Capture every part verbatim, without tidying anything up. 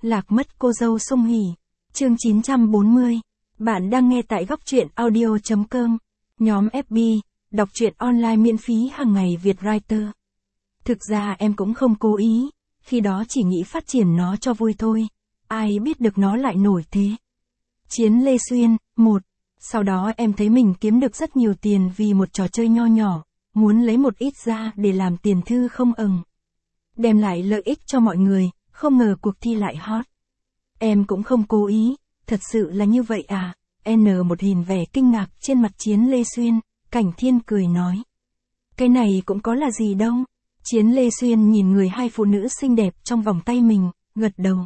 Lạc mất cô dâu Song Hỷ. Chương chín trăm bốn mươi. Bạn đang nghe tại góc truyện audio chấm com. Nhóm ép bê, đọc truyện online miễn phí hàng ngày Việt Writer. Thực ra em cũng không cố ý, khi đó chỉ nghĩ phát triển nó cho vui thôi. Ai biết được nó lại nổi thế. Chiến Lê Xuyên, một. Sau đó em thấy mình kiếm được rất nhiều tiền vì một trò chơi nho nhỏ, muốn lấy một ít ra để làm tiền thư không ừng. Đem lại lợi ích cho mọi người, không ngờ cuộc thi lại hot. Em cũng không cố ý, thật sự là như vậy à? N một hình vẻ kinh ngạc trên mặt Chiến Lê Xuyên, Cảnh Thiên cười nói. Cái này cũng có là gì đâu. Chiến Lê Xuyên nhìn người hai phụ nữ xinh đẹp trong vòng tay mình, gật đầu.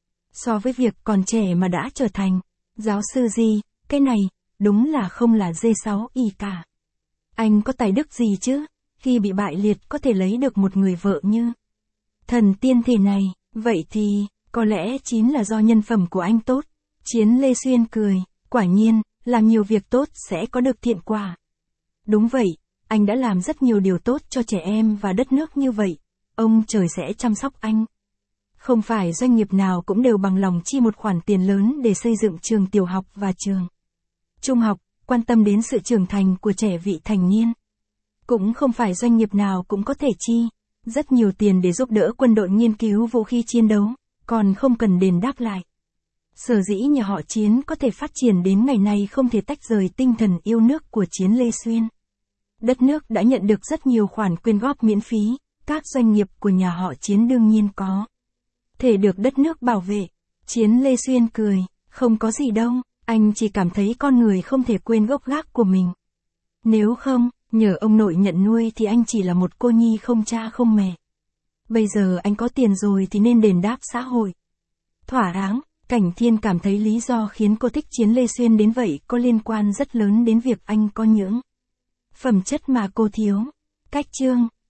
So với việc còn trẻ mà đã trở thành giáo sư gì, cái này, đúng là không là dê sáu y cả. Anh có tài đức gì chứ, khi bị bại liệt có thể lấy được một người vợ như thần tiên thế này, vậy thì, có lẽ chính là do nhân phẩm của anh tốt. Chiến Lê Xuyên cười, quả nhiên, làm nhiều việc tốt sẽ có được thiện quả. Đúng vậy, anh đã làm rất nhiều điều tốt cho trẻ em và đất nước như vậy, ông trời sẽ chăm sóc anh. Không phải doanh nghiệp nào cũng đều bằng lòng chi một khoản tiền lớn để xây dựng trường tiểu học và trường trung học, quan tâm đến sự trưởng thành của trẻ vị thành niên. Cũng không phải doanh nghiệp nào cũng có thể chi rất nhiều tiền để giúp đỡ quân đội nghiên cứu vũ khí chiến đấu, còn không cần đền đáp lại. Sở dĩ nhà họ Chiến có thể phát triển đến ngày nay không thể tách rời tinh thần yêu nước của Chiến Lê Xuyên. Đất nước đã nhận được rất nhiều khoản quyên góp miễn phí, các doanh nghiệp của nhà họ Chiến đương nhiên có thể được đất nước bảo vệ. Chiến Lê Xuyên cười, không có gì đâu, anh chỉ cảm thấy con người không thể quên gốc gác của mình. Nếu không, nhờ ông nội nhận nuôi thì anh chỉ là một cô nhi không cha không mẹ. Bây giờ anh có tiền rồi thì nên đền đáp xã hội. Thỏa đáng, Cảnh Thiên cảm thấy lý do khiến cô thích Chiến Lê Xuyên đến vậy có liên quan rất lớn đến việc anh có những phẩm chất mà cô thiếu. Cách chương